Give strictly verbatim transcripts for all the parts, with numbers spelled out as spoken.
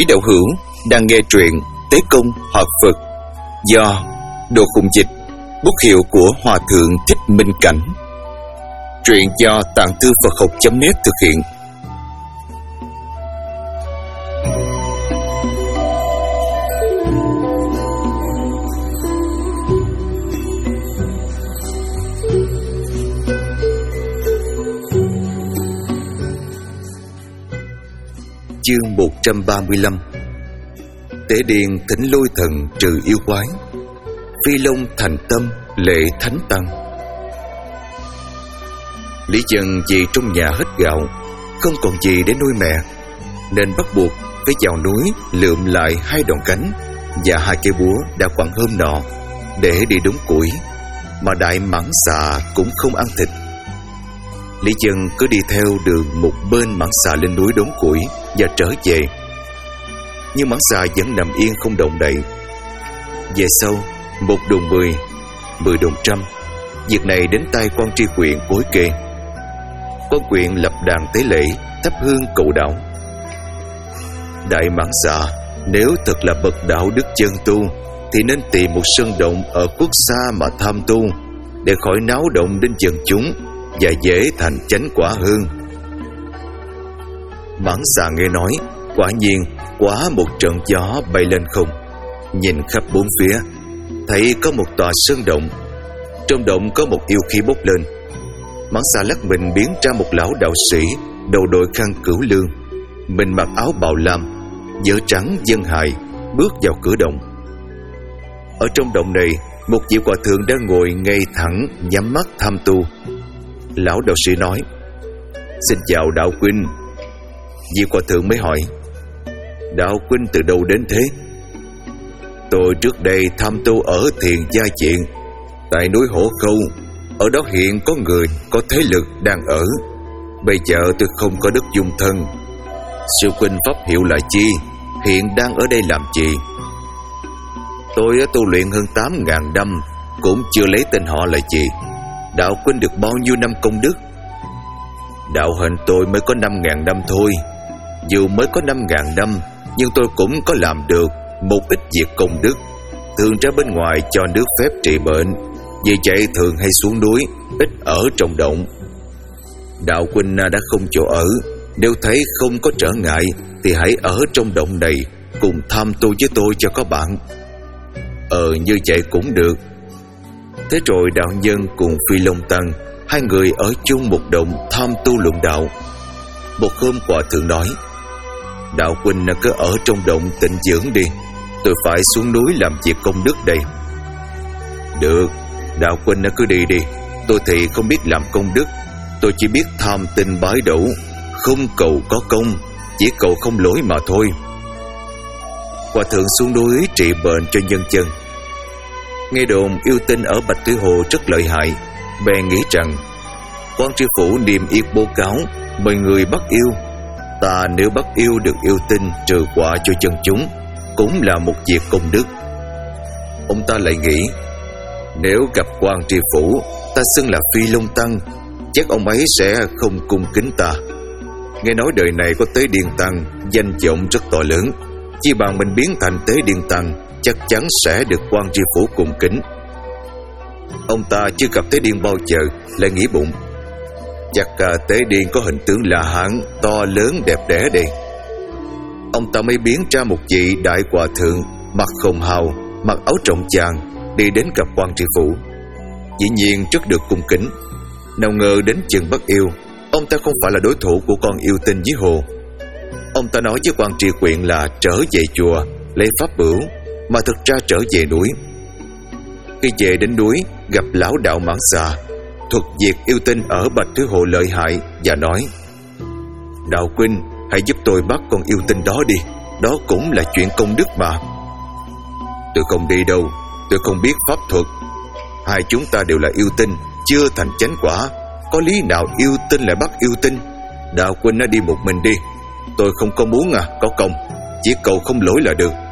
Quý đạo hữu đang nghe truyện Tế Công Hợp Phật do Đồ Khùng Dịch, bút hiệu của Hòa Thượng Thích Minh Cảnh. Truyện do Tạng Thư Phật Học chấm net thực hiện. Chương một trăm ba mươi lăm. Tế Điền thỉnh lôi thần trừ yêu quái, Phi Long thành tâm lễ thánh tăng. Lý Dân vì trong nhà hết gạo, không còn gì để nuôi mẹ, nên bắt buộc phải vào núi lượm lại hai đòn cánh và hai cây búa đã quặng hôm nọ để đi đốn củi, mà đại mãng xà cũng không ăn thịt. Lý Dân cứ đi theo đường một bên mãng xà lên núi đốn củi và trở về, nhưng mãng xà vẫn nằm yên không động đậy. Về sau, một đồn mười, mười đồn trăm, việc này đến tai quan tri huyện bối kê. Quan huyện lập đàn tế lễ, thắp hương cầu đạo. Đại mãng xà nếu thật là bậc đạo đức chân tu thì nên tìm một sơn động ở quốc xa mà tham tu, để khỏi náo động đến dân chúng và dễ thành chánh quả hơn. Mãng xà nghe nói, quả nhiên quá một trận gió bay lên không, nhìn khắp bốn phía, thấy có một tòa sơn động. Trong động có một yêu khí bốc lên. Mãng xà lắc mình biến ra một lão đạo sĩ, đầu đội khăn cửu lương, mình mặc áo bào lam, vớ trắng dân hài, bước vào cửa động. Ở trong động này, một vị hòa thượng đang ngồi ngay thẳng, nhắm mắt tham tu. Lão đạo sĩ nói: "Xin chào đạo huynh." Vị hòa thượng mới hỏi: "Đạo huynh từ đâu đến thế?" "Tôi trước đây tham tu ở Thiền Gia Diện, tại núi Hổ Khâu. Ở đó hiện có người có thế lực đang ở. Bây giờ tôi không có đất dung thân. Sư huynh pháp hiệu là chi? Hiện đang ở đây làm gì?" "Tôi đã tu luyện hơn tám ngàn năm, cũng chưa lấy tên họ là gì. Đạo huynh được bao nhiêu năm công đức?" "Đạo hạnh tôi mới có năm ngàn năm thôi. Dù mới có năm ngàn năm, nhưng tôi cũng có làm được một ít việc công đức. Thường ra bên ngoài cho nước phép trị bệnh, vì vậy thường hay xuống núi, ít ở trong động. Đạo huynh đã không chỗ ở, nếu thấy không có trở ngại thì hãy ở trong động này, cùng tham tu với tôi cho có bạn." "Ờ như vậy cũng được." Thế rồi đạo nhân cùng Phi Long tăng, hai người ở chung một động tham tu luận đạo. Một hôm hòa thượng nói: "Đạo huynh cứ ở trong động tịnh dưỡng đi, tôi phải xuống núi làm việc công đức đây." "Được, đạo huynh cứ đi đi. Tôi thì không biết làm công đức, tôi chỉ biết tham tinh bái đổ, không cầu có công, chỉ cầu không lỗi mà thôi." Hòa thượng xuống núi trị bệnh cho nhân dân. Nghe đồn yêu tinh ở Bạch Thủy Hồ rất lợi hại, bèn nghĩ rằng quan tri phủ niêm yết bố cáo mời người bắt yêu. Ta nếu bắt yêu được yêu tinh trừ quả cho dân chúng, cũng là một việc công đức. Ông ta lại nghĩ, nếu gặp quan tri phủ, ta xưng là Phi Long tăng, chắc ông ấy sẽ không cung kính ta. Nghe nói đời này có Tế Điền tăng, danh vọng rất to lớn, chỉ bằng mình biến thành Tế Điền tăng, chắc chắn sẽ được quan tri phủ cung kính. Ông ta chưa gặp Tế Điền bao giờ, lại nghĩ bụng, chắc cả Tế Điền có hình tướng là hán, to lớn đẹp đẽ đây. Ông ta mới biến ra một vị đại hòa thượng, mặc hồng hào, mặc áo trọng chàng, đi đến gặp quan tri phủ. Dĩ nhiên rất được cung kính. Nào ngờ đến chừng bắt yêu, ông ta không phải là đối thủ của con yêu tinh dưới hồ. Ông ta nói với quan tri huyện là trở về chùa lấy pháp bửu, mà thực ra trở về núi. Khi về đến núi, gặp lão đạo mãng xà, thuật việc yêu tinh ở Bạch Thủy Hồ lợi hại, và nói: "Đạo huynh, hãy giúp tôi bắt con yêu tinh đó đi, đó cũng là chuyện công đức mà." "Tôi không đi đâu, tôi không biết pháp thuật. Hai chúng ta đều là yêu tinh, chưa thành chánh quả, có lý nào yêu tinh lại bắt yêu tinh? Đạo huynh nó đi một mình đi, tôi không có muốn à có công, chỉ cầu không lỗi là được."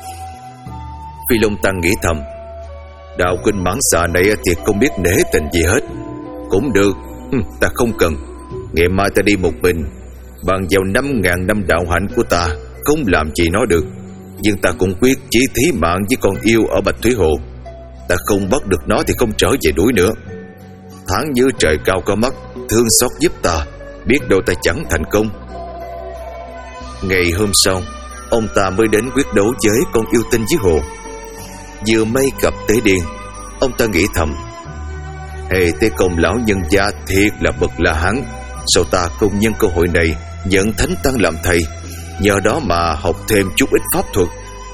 Phi Long tăng nghĩ thầm, đạo huynh mãng xà này thì không biết nể tình gì hết. Cũng được, ta không cần. Ngày mai ta đi một mình, bằng vào năm ngàn năm đạo hạnh của ta, không làm gì nó được. Nhưng ta cũng quyết chí thí mạng với con yêu ở Bạch Thủy Hồ. Ta không bắt được nó thì không trở về đuổi nữa. Tháng như trời cao có mắt, thương xót giúp ta, biết đâu ta chẳng thành công. Ngày hôm sau, ông ta mới đến quyết đấu với con yêu tinh dưới hồ. Vừa may gặp Tế Điên, ông ta nghĩ thầm: Hey, Tế Công lão nhân gia thiệt là bậc là hắn. Sao ta không nhân cơ hội này nhận Thánh Tăng làm thầy, nhờ đó mà học thêm chút ít pháp thuật.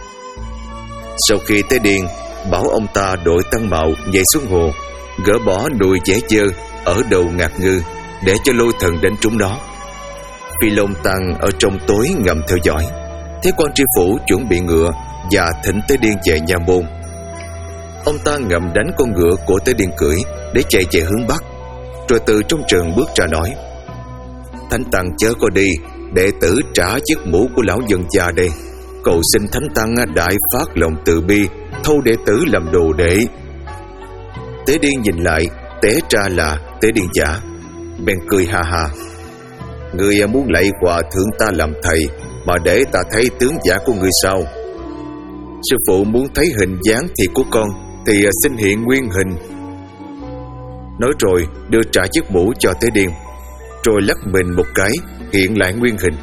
Sau khi Tế Điên bảo ông ta đội tăng mạo nhảy xuống hồ, gỡ bỏ đùi dẻ dơ ở đầu ngạc ngư để cho lôi thần đến trúng nó. Phi Long Tăng ở trong tối ngầm theo dõi, thấy quan tri phủ chuẩn bị ngựa và thỉnh Tế Điên về nha môn. Ông ta ngầm đánh con ngựa của Tế Điên cưỡi để chạy về hướng bắc, rồi từ trong trần bước ra nói: Thánh Tăng chớ có đi, đệ tử trả chiếc mũ của lão nhân già đây, cầu xin Thánh Tăng đại phát lòng từ bi, thâu đệ tử làm đồ đệ. Tế Điên nhìn lại, té ra là Tế Điên giả, bèn cười ha ha: Người muốn lạy hòa thượng ta làm thầy, mà để ta thấy tướng giả của người sao? Sư phụ muốn thấy hình dáng thiệt của con thì xin hiện nguyên hình. Nói rồi đưa trả chiếc mũ cho Tế Điên, rồi lắc mình một cái hiện lại nguyên hình.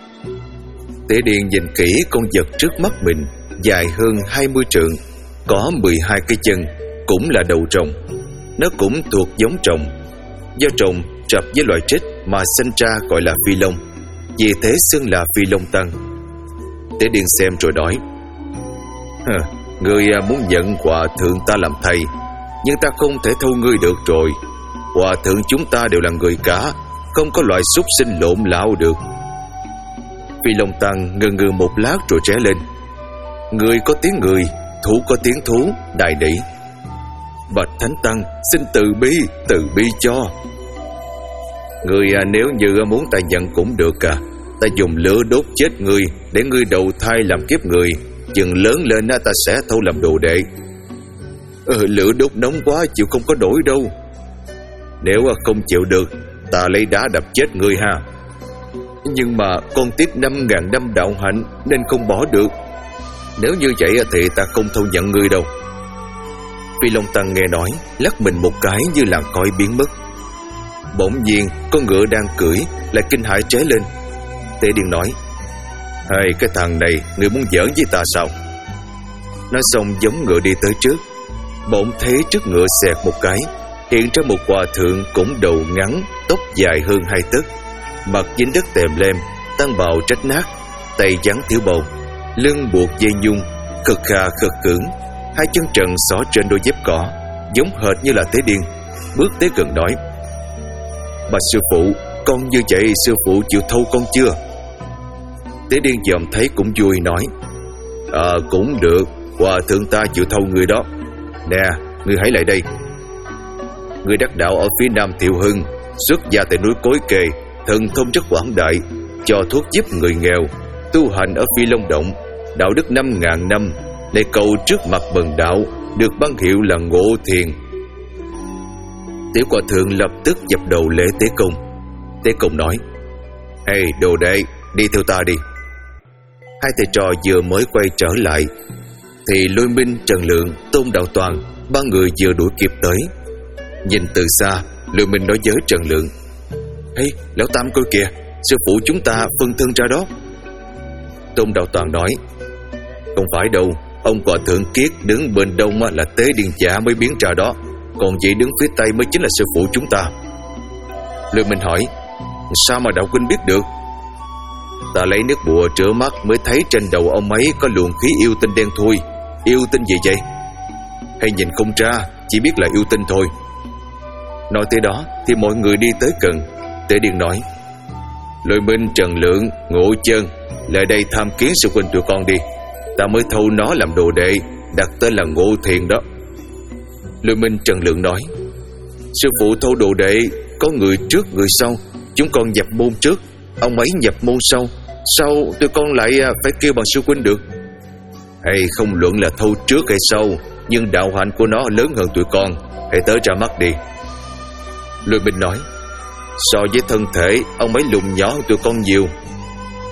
Tế Điên nhìn kỹ con vật trước mắt mình, dài hơn hai mươi trượng, có mười hai cái chân, cũng là đầu rồng. Nó cũng thuộc giống rồng, do rồng rập với loài trích mà sinh ra gọi là Phi Long, vì thế xưng là Phi Long Tăng. Tế Điên xem rồi nói: Hờ, ngươi muốn nhận hòa thượng ta làm thầy, nhưng ta không thể thu ngươi được rồi. Hòa thượng chúng ta đều là người cả, không có loại súc sinh lộn lạo được. Phi Long Tăng ngừ ngừ một lát rồi trẻ lên: Người có tiếng người, thú có tiếng thú, đại đỉ. Bạch Thánh Tăng xin từ bi, từ bi cho. Người à, nếu như muốn ta nhận cũng được à. Ta dùng lửa đốt chết ngươi, để ngươi đầu thai làm kiếp người, chừng lớn lên ta sẽ thâu làm đồ đệ. Ừ, lửa đốt nóng quá chịu không có nổi đâu. Nếu không chịu được, ta lấy đá đập chết ngươi ha. Nhưng mà con tiếc năm ngàn năm đạo hạnh nên không bỏ được. Nếu như vậy thì ta không thâu nhận ngươi đâu. Phi Long Tăng nghe nói, lắc mình một cái như làn khói biến mất. Bỗng nhiên con ngựa đang cưỡi lại kinh hãi tré lên. Tế Điên nói: Hey, cái thằng này, ngươi muốn giỡn với ta sao? Nói xong giống ngựa đi tới trước. Bỗng thấy trước ngựa xẹt một cái, hiện ra một hòa thượng cũng đầu ngắn, tóc dài hơn hai tấc, mặt dính đất tèm lem, tăng bào rách nát, tay giắn thiếu bầu, lưng buộc dây nhung, khực khà khực cưỡng, hai chân trần xỏ trên đôi dép cỏ, giống hệt như là Tế Điên. Bước tới gần nói: Bạch sư phụ, con như vậy sư phụ chịu thâu con chưa? Tế Điên dòm thấy cũng vui nói: À, cũng được, hòa thượng ta chịu thâu người đó. Nè, ngươi hãy lại đây. Người đắc đạo ở phía nam Thiệu Hưng, xuất gia tại núi Cối Kề, thần thông rất quảng đại, cho thuốc giúp người nghèo, tu hành ở Phi Long Động, đạo đức năm ngàn năm, lại cầu trước mặt bần đạo, được ban hiệu là Ngộ Thiền. Tiểu hòa thượng lập tức dập đầu lễ Tế Công. Tế Công nói: Hey, đồ đệ, đi theo ta đi. Hai thầy trò vừa mới quay trở lại thì Lôi Minh, Trần Lượng, Tôn Đạo Toàn, ba người vừa đuổi kịp tới. Nhìn từ xa, Lôi Minh nói với Trần Lượng: Hey, lão Tam coi kìa, sư phụ chúng ta phân thân ra đó. Tôn Đạo Toàn nói: Không phải đâu, ông hòa thượng Kiết đứng bên đông là Tế Điên giả mới biến ra đó, còn chị đứng phía tây mới chính là sư phụ chúng ta. Lôi Minh hỏi: Sao mà đạo huynh biết được? Ta lấy nước bùa rửa mắt mới thấy trên đầu ông ấy có luồng khí yêu tinh đen thui. Yêu tinh gì vậy? Hay nhìn không ra, chỉ biết là yêu tinh thôi. Nói tới đó thì mọi người đi tới gần. Tế Điên nói: Lôi Minh, Trần Lượng, Ngộ Chân, lại đây tham kiến sư huynh tụi con đi. Ta mới thâu nó làm đồ đệ, đặt tên là Ngộ Thiền đó. Lôi Minh, Trần Lượng nói: Sư phụ thâu đồ đệ, có người trước người sau, chúng con nhập môn trước, ông ấy nhập môn sau, sao tụi con lại phải kêu bằng sư huynh được? Hay không luận là thâu trước hay sau, nhưng đạo hạnh của nó lớn hơn tụi con, hãy tới ra mắt đi. Lôi Minh nói: So với thân thể, ông ấy lùn nhỏ hơn tụi con nhiều.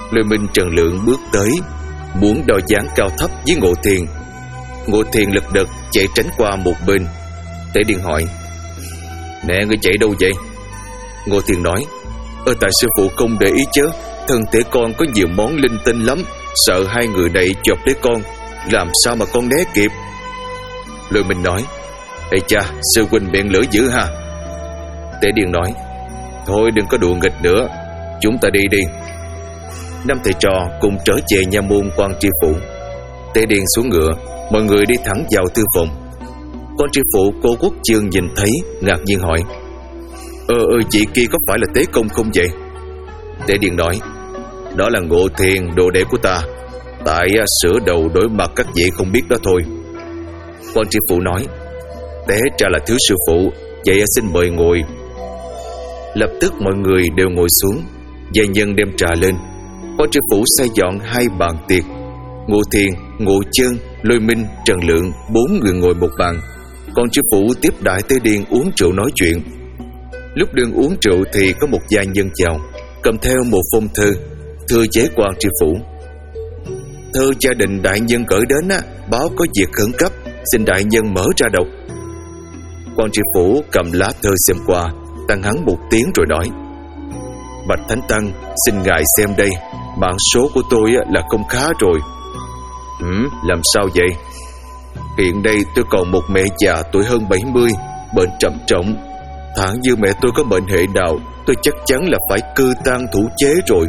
Lôi Minh Trần Lượng bước tới, muốn đo dáng cao thấp với Ngộ Thiền. Ngộ Thiền lật đật chạy tránh qua một bên. Tế Điền hỏi: "Nè, ngươi chạy đâu vậy?" Ngộ Thiền nói: Ờ tại sư phụ không để ý chứ, thân thể con có nhiều món linh tinh lắm, sợ hai người này chọc lấy con, làm sao mà con né kịp." Lôi Minh nói: "Ê cha, sư huynh miệng lưỡi dữ ha." Tế Điền nói: "Thôi đừng có đùa nghịch nữa, chúng ta đi đi." Năm thầy trò cùng trở về nhà môn Quan Tri Phủ. Tế Điền xuống ngựa, mọi người đi thẳng vào thư phòng. Quan Tri Phủ cô Quốc Chương nhìn thấy, ngạc nhiên hỏi: Ờ ờ chị kia có phải là Tế Công không vậy?" Tế Điền nói: "Đó là Ngộ Thiền, đồ đệ của ta. Tại sửa đầu đổi mặt các vị không biết đó thôi." Quan Tri Phủ nói: "Tế ra là thiếu sư phụ, vậy xin mời ngồi." Lập tức mọi người đều ngồi xuống. Gia nhân đem trà lên. Quan Tri Phủ xây dọn hai bàn tiệc. Ngộ Thiền, Ngộ Chân, Lôi Minh, Trần Lượng bốn người ngồi một bàn. Quan Tri Phủ tiếp đãi Tế Điền uống rượu nói chuyện. Lúc đương uống rượu thì có một gia nhân chào, cầm theo một phong thư, thưa chế Quan Tri Phủ: "Thơ gia đình đại nhân gửi đến á, báo có việc khẩn cấp, xin đại nhân mở ra đọc." Quan Tri Phủ cầm lá thơ xem qua, tăng hắng một tiếng rồi nói: "Bạch Thánh Tăng, xin ngài xem đây, mạng số của tôi là không khá rồi." "Ừ, làm sao vậy?" "Hiện đây tôi còn một mẹ già tuổi hơn bảy mươi, bệnh trầm trọng. Thẳng như mẹ tôi có bệnh hệ nào, tôi chắc chắn là phải cư tang thủ chế rồi."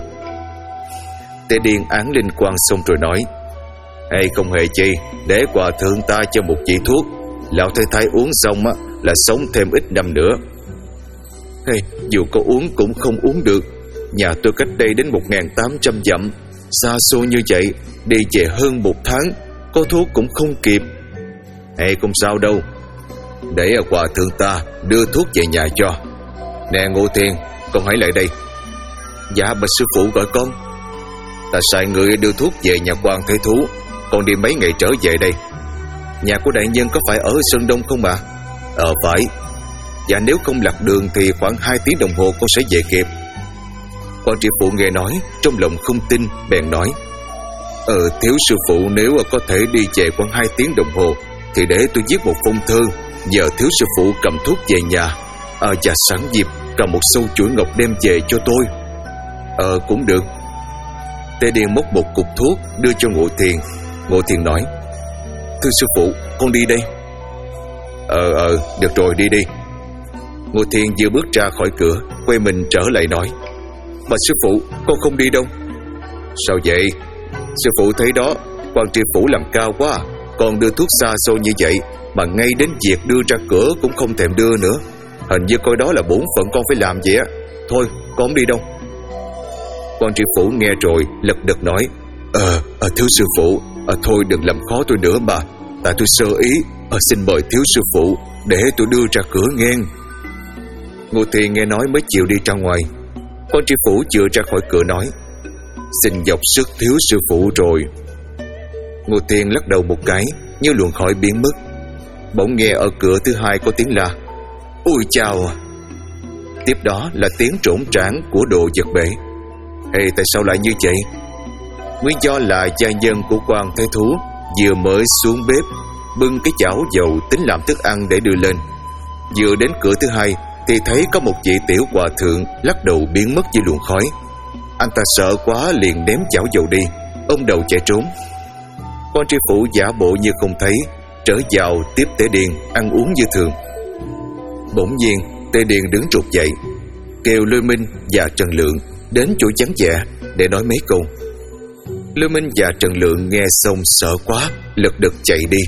Tế Điền án linh quan xong rồi nói: "Hay không hề chi, để hòa thượng ta cho một vị thuốc, lão thái thái uống xong á là sống thêm ít năm nữa." "Hey, dù có uống cũng không uống được. Nhà tôi cách đây đến một nghìn tám trăm dặm, xa xôi như vậy, đi về hơn một tháng, có thuốc cũng không kịp." "Hay không sao đâu, để hòa thượng ta đưa thuốc về nhà cho. Nè Ngộ Thiền, con hãy lại đây." "Dạ bạch sư phụ gọi con." "Ta sai người đưa thuốc về nhà quan Thế Thú, con đi mấy ngày trở về đây." "Nhà của đại nhân có phải ở Sơn Đông không ạ?" À? "Ờ phải." "Dạ nếu không lạc đường thì khoảng hai tiếng đồng hồ con sẽ về kịp." Quan Tri Phủ nghe nói, trong lòng không tin, bèn nói: Ờ thiếu sư phụ nếu có thể đi về khoảng hai tiếng đồng hồ thì để tôi viết một phong thư, nhờ thiếu sư phụ cầm thuốc về nhà, à, và sẵn dịp cầm một sâu chuỗi ngọc đem về cho tôi." "Ờ cũng được." Tế Điền móc một cục thuốc đưa cho Ngộ Thiền. Ngộ Thiền nói: "Thưa sư phụ, con đi đây." Ờ ờ được rồi, đi đi." Ngộ Thiền vừa bước ra khỏi cửa, quay mình trở lại nói: "Bạch sư phụ, con không đi đâu." "Sao vậy?" "Sư phụ thấy đó, Quan Tri Phủ làm cao quá, còn đưa thuốc xa xôi như vậy mà ngay đến việc đưa ra cửa cũng không thèm đưa nữa. Hình như coi đó là bổn phận con phải làm vậy á. Thôi con không đi đâu." Quan Tri Phủ nghe rồi lật đật nói: Ờ, à, thiếu sư phụ, à, thôi đừng làm khó tôi nữa mà, tại tôi sơ ý, à, xin mời thiếu sư phụ để tôi đưa ra cửa ngang." Ngô Thiền nghe nói mới chịu đi ra ngoài. Quan Tri Phủ vừa ra khỏi cửa nói: "Xin dọc sức thiếu sư phụ rồi." Ngô Thiền lắc đầu một cái, như luồng khỏi biến mất. Bỗng nghe ở cửa thứ hai có tiếng la: "Ôi chào!" Tiếp đó là tiếng trỗn trảng của đồ vật bể. "Ê, tại sao lại như vậy?" Nguyên do là gia nhân của Quan Thế Thú vừa mới xuống bếp bưng cái chảo dầu tính làm thức ăn để đưa lên. Vừa đến cửa thứ hai thì thấy có một vị tiểu hòa thượng lắc đầu biến mất dưới luồng khói. Anh ta sợ quá liền ném chảo dầu đi, ôm đầu chạy trốn. Quan Tri Phủ giả bộ như không thấy, trở vào tiếp Tế Điền ăn uống như thường. Bỗng nhiên Tế Điền đứng trụt dậy, kêu Lôi Minh và Trần Lượng đến chỗ vắng vẻ để nói mấy câu. Lôi Minh và Trần Lượng nghe xong sợ quá, lật đật chạy đi.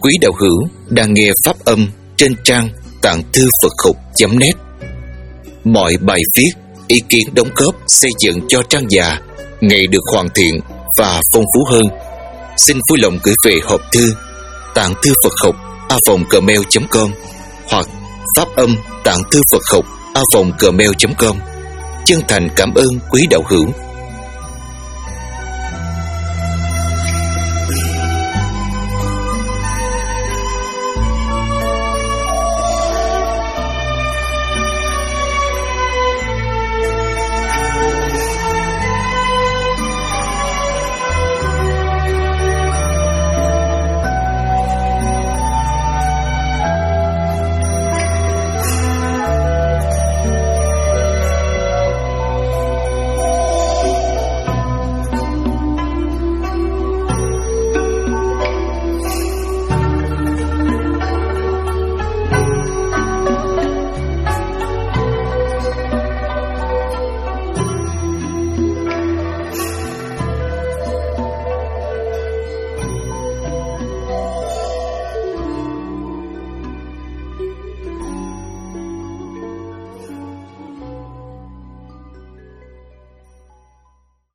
quý đạo hữu đang nghe pháp âm trên trang tạng thư Phật học chấm net. Mọi bài viết, ý kiến đóng góp xây dựng cho trang già ngày được hoàn thiện và phong phú hơn. Xin vui lòng gửi về hộp thư tạng thư Phật học a vòng gmail chấm com hoặc pháp âm tạng thư Phật học a vòng gmail chấm com. Chân thành cảm ơn quý đạo hữu.